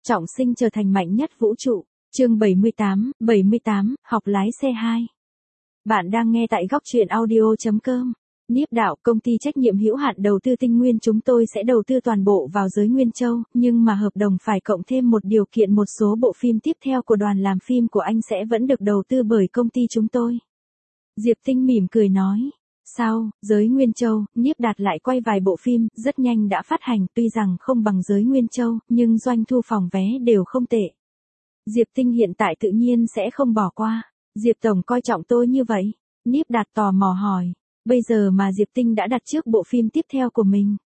Trọng sinh trở thành mạnh nhất vũ trụ. Chương 78, học lái xe 2. Bạn đang nghe tại góc truyện audio.com. Niếp Đạo, công ty trách nhiệm hữu hạn đầu tư Tinh Nguyên, chúng tôi sẽ đầu tư toàn bộ vào giới Nguyên Châu, nhưng mà hợp đồng phải cộng thêm một điều kiện, một số bộ phim tiếp theo của đoàn làm phim của anh sẽ vẫn được đầu tư bởi công ty chúng tôi. Diệp Tinh mỉm cười nói. Sao, giới Nguyên Châu, Niếp Đạt lại quay vài bộ phim, rất nhanh đã phát hành, tuy rằng không bằng giới Nguyên Châu, nhưng doanh thu phòng vé đều không tệ. Diệp Tinh hiện tại tự nhiên sẽ không bỏ qua. Diệp Tổng coi trọng tôi như vậy? Niếp Đạt tò mò hỏi. Bây giờ mà Diệp Tinh đã đặt trước bộ phim tiếp theo của mình.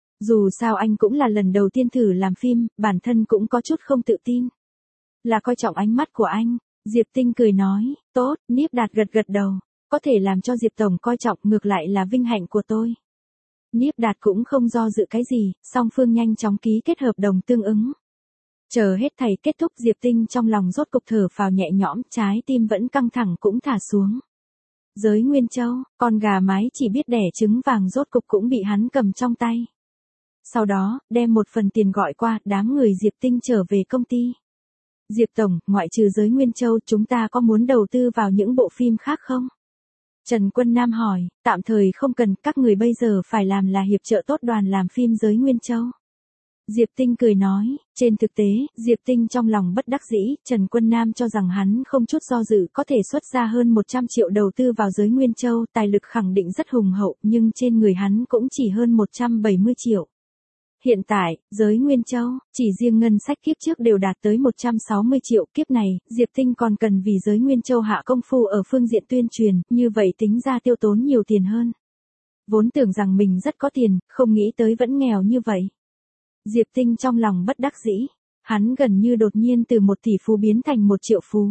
Dù sao anh cũng là lần đầu tiên thử làm phim, bản thân cũng có chút không tự tin. Là coi trọng ánh mắt của anh. Diệp Tinh cười nói, tốt, Niếp Đạt gật đầu. Có thể làm cho Diệp Tổng coi trọng ngược lại là vinh hạnh của tôi. Niếp Đạt cũng không do dự cái gì, song phương nhanh chóng ký kết hợp đồng tương ứng. Chờ hết thảy kết thúc, Diệp Tinh trong lòng rốt cục thở phào nhẹ nhõm, trái tim vẫn căng thẳng cũng thả xuống. Giới Nguyên Châu, con gà mái chỉ biết đẻ trứng vàng rốt cục cũng bị hắn cầm trong tay. Sau đó, đem một phần tiền gọi qua, đám người Diệp Tinh trở về công ty. Diệp Tổng, ngoại trừ giới Nguyên Châu, chúng ta có muốn đầu tư vào những bộ phim khác không? Trần Quân Nam hỏi, tạm thời không cần, các người bây giờ phải làm là hiệp trợ tốt đoàn làm phim giới Nguyên Châu. Diệp Tinh cười nói, trên thực tế, Diệp Tinh trong lòng bất đắc dĩ, Trần Quân Nam cho rằng hắn không chút do dự có thể xuất ra hơn 100 triệu đầu tư vào giới Nguyên Châu, tài lực khẳng định rất hùng hậu, nhưng trên người hắn cũng chỉ hơn 170 triệu. Hiện tại, giới Nguyên Châu, chỉ riêng ngân sách kiếp trước đều đạt tới 160 triệu, kiếp này, Diệp Tinh còn cần vì giới Nguyên Châu hạ công phu ở phương diện tuyên truyền, như vậy tính ra tiêu tốn nhiều tiền hơn. Vốn tưởng rằng mình rất có tiền, không nghĩ tới vẫn nghèo như vậy. Diệp Tinh trong lòng bất đắc dĩ, hắn gần như đột nhiên từ 1 tỷ phú biến thành 1 triệu phú.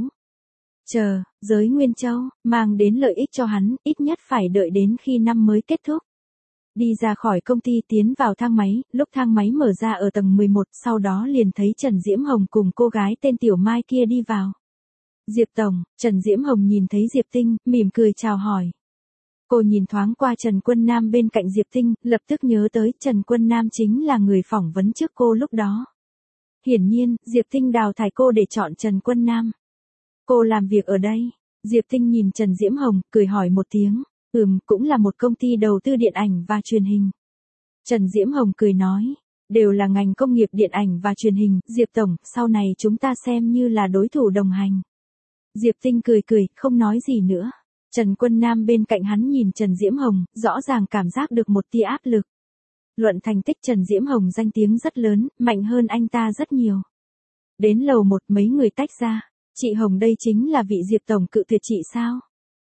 Giới Nguyên Châu, mang đến lợi ích cho hắn, ít nhất phải đợi đến khi năm mới kết thúc. Đi ra khỏi công ty tiến vào thang máy, lúc thang máy mở ra ở tầng 11, sau đó liền thấy Trần Diễm Hồng cùng cô gái tên Tiểu Mai kia đi vào. Diệp Tổng, Trần Diễm Hồng nhìn thấy Diệp Tinh, mỉm cười chào hỏi. Cô nhìn thoáng qua Trần Quân Nam bên cạnh Diệp Tinh, lập tức nhớ tới Trần Quân Nam chính là người phỏng vấn trước cô lúc đó. Hiển nhiên, Diệp Tinh đào thải cô để chọn Trần Quân Nam. Cô làm việc ở đây. Diệp Tinh nhìn Trần Diễm Hồng, cười hỏi một tiếng. Cũng là một công ty đầu tư điện ảnh và truyền hình. Trần Diễm Hồng cười nói, đều là ngành công nghiệp điện ảnh và truyền hình, Diệp Tổng, sau này chúng ta xem như là đối thủ đồng hành. Diệp Tinh cười, không nói gì nữa. Trần Quân Nam bên cạnh hắn nhìn Trần Diễm Hồng, rõ ràng cảm giác được một tia áp lực. Luận thành tích Trần Diễm Hồng danh tiếng rất lớn, mạnh hơn anh ta rất nhiều. Đến lầu 1 mấy người tách ra, chị Hồng đây chính là vị Diệp Tổng cự tuyệt chị sao?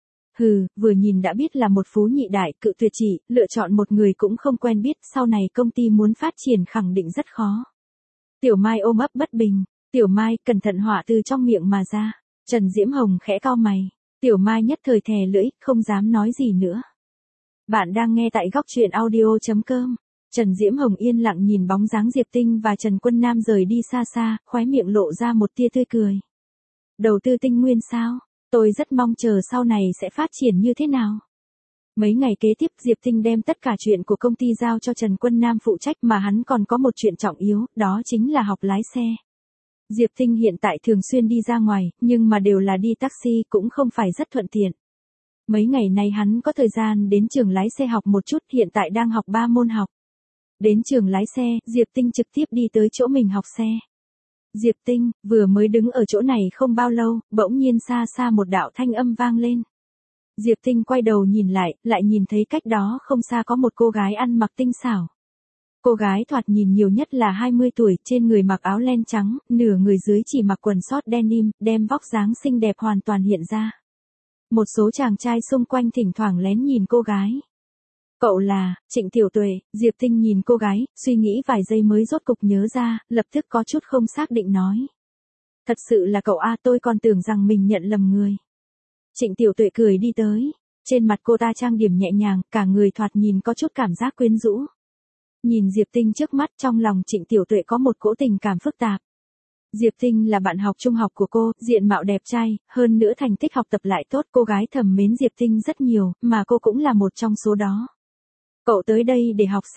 Vừa nhìn đã biết là một phú nhị đại, cự tuyệt chị, lựa chọn một người cũng không quen biết, sau này công ty muốn phát triển khẳng định rất khó. Tiểu Mai ôm ấp bất bình, Tiểu Mai, cẩn thận họa từ trong miệng mà ra. Trần Diễm Hồng khẽ cau mày, Tiểu Mai nhất thời thè lưỡi, không dám nói gì nữa. Bạn đang nghe tại góc truyện audio.com. Trần Diễm Hồng yên lặng nhìn bóng dáng Diệp Tinh và Trần Quân Nam rời đi xa xa, khóe miệng lộ ra một tia tươi cười. Đầu tư Tinh Nguyên sao? Tôi rất mong chờ sau này sẽ phát triển như thế nào. Mấy ngày kế tiếp, Diệp Tinh đem tất cả chuyện của công ty giao cho Trần Quân Nam phụ trách, mà hắn còn có một chuyện trọng yếu, đó chính là học lái xe. Diệp Tinh hiện tại thường xuyên đi ra ngoài, nhưng mà đều là đi taxi, cũng không phải rất thuận tiện. Mấy ngày nay hắn có thời gian đến trường lái xe học một chút, hiện tại đang học 3 môn học. Đến trường lái xe, Diệp Tinh trực tiếp đi tới chỗ mình học xe. Diệp Tinh, vừa mới đứng ở chỗ này không bao lâu, bỗng nhiên xa xa một đạo thanh âm vang lên. Diệp Tinh quay đầu nhìn lại nhìn thấy cách đó không xa có một cô gái ăn mặc tinh xảo. Cô gái thoạt nhìn nhiều nhất là 20 tuổi, trên người mặc áo len trắng, nửa người dưới chỉ mặc quần sót denim, đem vóc dáng xinh đẹp hoàn toàn hiện ra. Một số chàng trai xung quanh thỉnh thoảng lén nhìn cô gái. Cậu là Trịnh Tiểu Tuệ? Diệp Tinh nhìn cô gái, suy nghĩ vài giây mới rốt cục nhớ ra, lập tức có chút không xác định nói. Thật sự là cậu à, tôi còn tưởng rằng mình nhận lầm người. Trịnh Tiểu Tuệ cười đi tới, trên mặt cô ta trang điểm nhẹ nhàng, cả người thoạt nhìn có chút cảm giác quyến rũ. Nhìn Diệp Tinh trước mắt, trong lòng Trịnh Tiểu Tuệ có một cỗ tình cảm phức tạp. Diệp Tinh là bạn học trung học của cô, diện mạo đẹp trai, hơn nữa thành tích học tập lại tốt, cô gái thầm mến Diệp Tinh rất nhiều, mà cô cũng là một trong số đó. Cậu tới đây để học xe.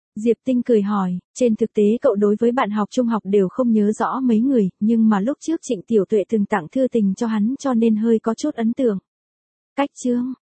Diệp Tinh cười hỏi, trên thực tế cậu đối với bạn học trung học đều không nhớ rõ mấy người, nhưng mà lúc trước Trịnh Tiểu Tuệ từng tặng thư tình cho hắn cho nên hơi có chút ấn tượng. Cách chương